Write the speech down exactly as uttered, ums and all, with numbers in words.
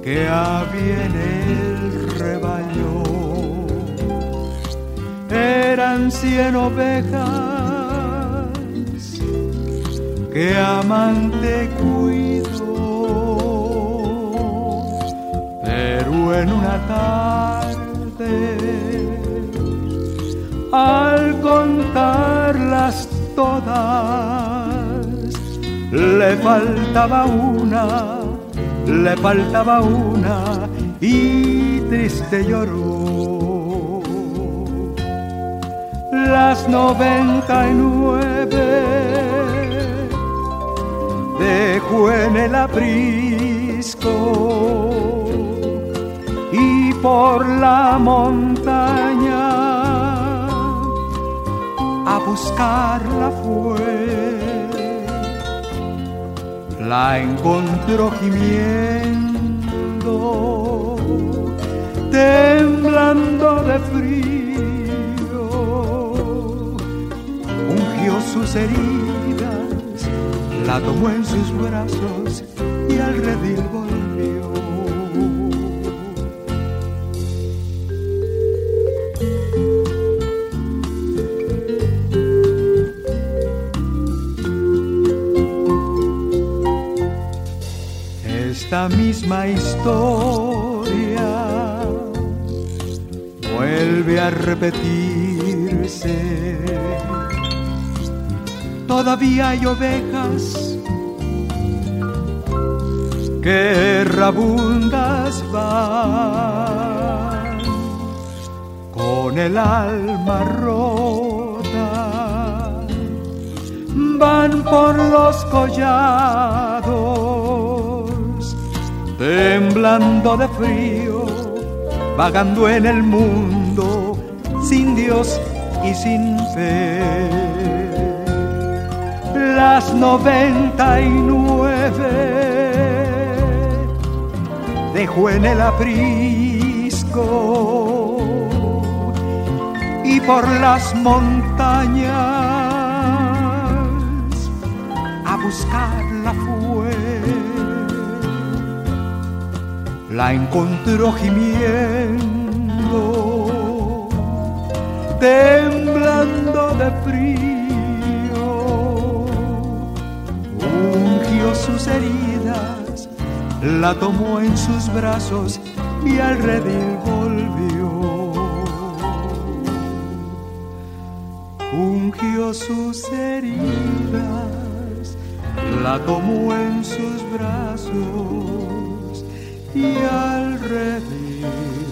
que había en el rebaño. Eran cien ovejas que amante cuidó, pero en una tarde, al contarlas todas, le faltaba una, le faltaba una y triste lloró. Las noventa y nueve dejó en el aprisco y por la montaña a buscarla fue. La encontró gimiendo, temblando de frío, ungió sus heridas, la tomó en sus brazos y al redil volvió. Esta misma historia vuelve a repetirse. Todavía hay ovejas que errabundas van, con el alma rota, van por los collados, temblando de frío, vagando en el mundo, sin Dios y sin fe. Las noventa y nueve dejó en el aprisco y por las montañas a buscarla fue. La encontró gimiendo, temblando de frío, ungió sus heridas, la tomó en sus brazos y al redil volvió. Ungió sus heridas, la tomó en sus brazos y al redil